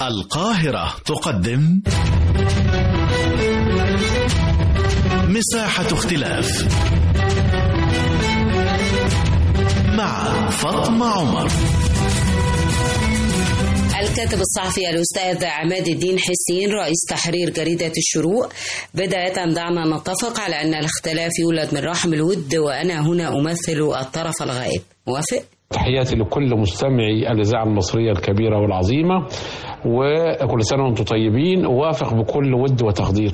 القاهرة تقدم مساحة اختلاف مع فاطمة عمر. الكاتب الصحفي الأستاذ عماد الدين حسين رئيس تحرير جريدة الشروق. بداية دعنا نتفق على أن الاختلاف يولد من رحم الود، وأنا هنا أمثل الطرف الغائب. موافق؟ تحياتي لكل مستمعي الإذاعة المصرية الكبيرة والعظيمة، وكل سنة وأنتم طيبين. أوافق بكل ود وتقدير.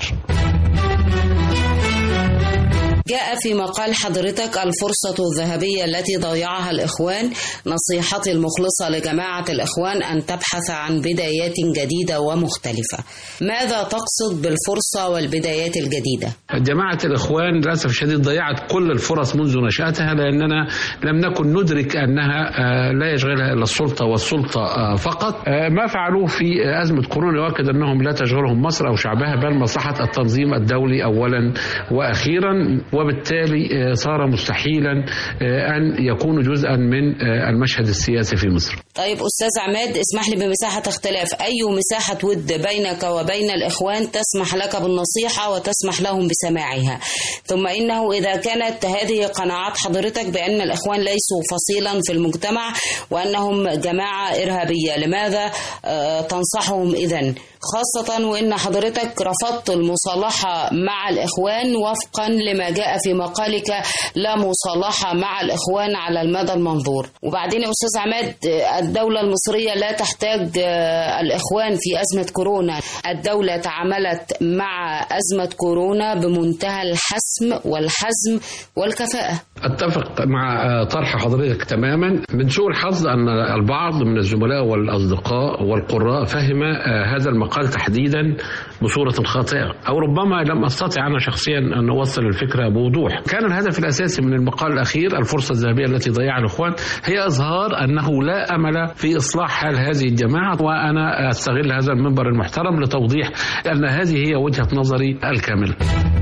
جاء في مقال حضرتك الفرصة الذهبية التي ضيعها الإخوان. نصيحتي المخلصة لجماعة الإخوان أن تبحث عن بدايات جديدة ومختلفة. ماذا تقصد بالفرصة والبدايات الجديدة؟ جماعة الإخوان للأسف الشديد ضيعت كل الفرص منذ نشأتها، لأننا لم نكن ندرك أنها لا يشغلها إلا السلطة والسلطة فقط. ما فعلوه في أزمة كورونا يؤكد أنهم لا تشغلهم مصر أو شعبها، بل مصلحة التنظيم الدولي أولا وأخيرا، وبالتالي صار مستحيلا أن يكونوا جزءا من المشهد السياسي في مصر. طيب أستاذ عماد، اسمح لي بمساحة اختلاف. أي مساحة ود بينك وبين الإخوان تسمح لك بالنصيحة وتسمح لهم بسماعها؟ ثم إنه إذا كانت هذه قناعات حضرتك بأن الإخوان ليسوا فصيلا في المجتمع وأنهم جماعة إرهابية، لماذا تنصحهم إذن؟ خاصة وإن حضرتك رفضت المصالحة مع الإخوان وفقا لما جاء في مقالك، لا مصالحة مع الإخوان على المدى المنظور. وبعدين يا أستاذ عماد، الدولة المصرية لا تحتاج الإخوان في أزمة كورونا. الدولة تعاملت مع أزمة كورونا بمنتهى الحسم والحزم والكفاءة. أتفق مع طرح حضرتك تماما. من سوء الحظ أن البعض من الزملاء والأصدقاء والقراء فهم هذا المقال تحديدا بصورة خاطئة، أو ربما لم أستطع أنا شخصيا أن أوصل الفكرة بوضوح. كان الهدف الأساسي من المقال الأخير الفرصة الذهبية التي ضيعها الإخوان هي إظهار أنه لا أمل في إصلاح حال هذه الجماعة، وأنا أستغل هذا المنبر المحترم لتوضيح أن هذه هي وجهة نظري الكاملة.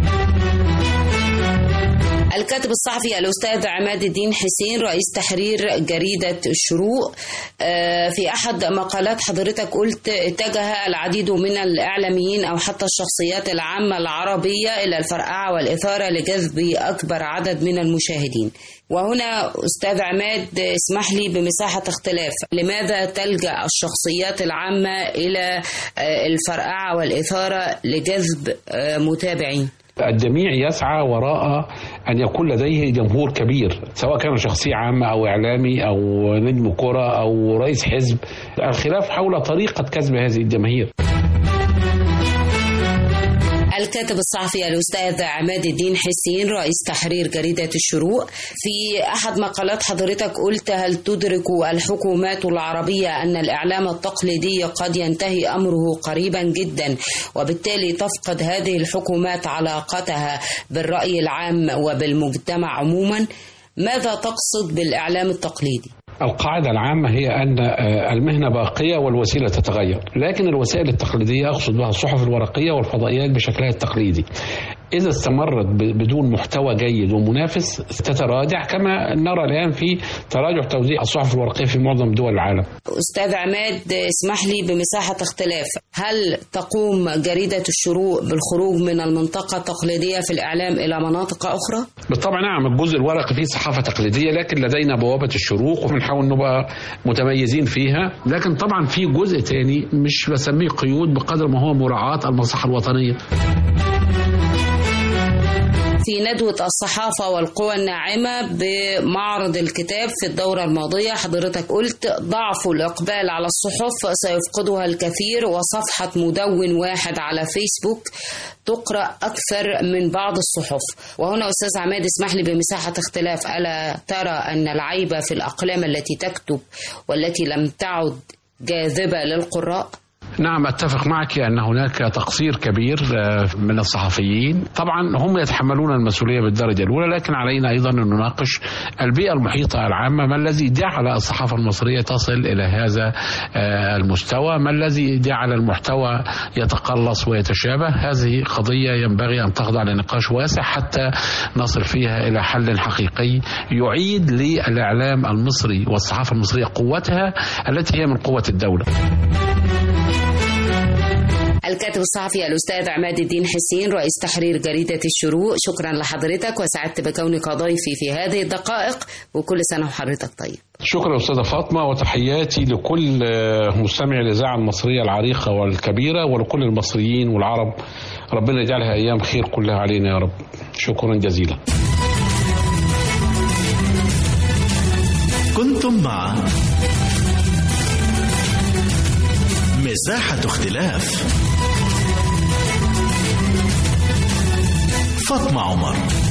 الكاتب الصحفي الأستاذ عماد الدين حسين رئيس تحرير جريدة الشروق. في أحد مقالات حضرتك قلت اتجه العديد من الإعلاميين أو حتى الشخصيات العامة العربية إلى الفرقعة والإثارة لجذب أكبر عدد من المشاهدين. وهنا أستاذ عماد اسمح لي بمساحة اختلاف، لماذا تلجأ الشخصيات العامة إلى الفرقعة والإثارة لجذب متابعين؟ الجميع يسعى وراء أن يكون لديه جمهور كبير، سواء كان شخصية عامة أو إعلامي أو نجم كرة أو رئيس حزب. الخلاف حول طريقة كسب هذه الجماهير. الكاتب الصحفي الأستاذ عماد الدين حسين رئيس تحرير جريدة الشروق. في أحد مقالات حضرتك قلت: هل تدرك الحكومات العربية أن الإعلام التقليدي قد ينتهي أمره قريبا جدا، وبالتالي تفقد هذه الحكومات علاقتها بالرأي العام وبالمجتمع عموما؟ ماذا تقصد بالإعلام التقليدي؟ القاعدة العامة هي أن المهنة باقية والوسيلة تتغير، لكن الوسائل التقليدية أقصد بها الصحف الورقية والفضائيات بشكلها التقليدي إذا استمرت بدون محتوى جيد ومنافس تتراجع، كما نرى الآن في تراجع توزيع الصحف الورقية في معظم دول العالم. أستاذ عماد اسمح لي بمساحة اختلاف. هل تقوم جريدة الشروق بالخروج من المنطقة التقليدية في الإعلام إلى مناطق أخرى؟ بالطبع نعم، الجزء الورقي فيه صحافة تقليدية، لكن لدينا بوابة الشروق وبنحاول نبقى متميزين فيها. لكن طبعا في جزء تاني مش بسميه قيود بقدر ما هو مراعاة المصلحة الوطنية. في ندوة الصحافة والقوى الناعمة بمعرض الكتاب في الدورة الماضية حضرتك قلت: ضعف الإقبال على الصحف سيفقدها الكثير، وصفحة مدون واحد على فيسبوك تقرأ أكثر من بعض الصحف. وهنا أستاذ عماد اسمح لي بمساحة اختلاف، ألا ترى أن العيب في الأقلام التي تكتب والتي لم تعد جاذبة للقراء؟ نعم، أتفق معك أن هناك تقصير كبير من الصحفيين. طبعا هم يتحملون المسؤولية بالدرجة الأولى، لكن علينا أيضا أن نناقش البيئة المحيطة العامة. ما الذي جعل الصحافة المصرية تصل إلى هذا المستوى؟ ما الذي جعل المحتوى يتقلص ويتشابه؟ هذه قضية ينبغي أن تخضع لنقاش واسع حتى نصل فيها إلى حل حقيقي يعيد للإعلام المصري والصحافة المصرية قوتها التي هي من قوة الدولة. الكاتب الصحفي الأستاذ عماد الدين حسين رئيس تحرير جريدة الشروق، شكرا لحضرتك وسعدت بكونك ضيفي في هذه الدقائق، وكل سنة وحضرتك طيب. شكرا أستاذة فاطمة، وتحياتي لكل مستمع الإذاعة المصرية العريقة والكبيرة ولكل المصريين والعرب، ربنا يجعلها أيام خير كلها علينا يا رب. شكرا جزيلا. كنتم مع مساحة اختلاف فاطمة عمر.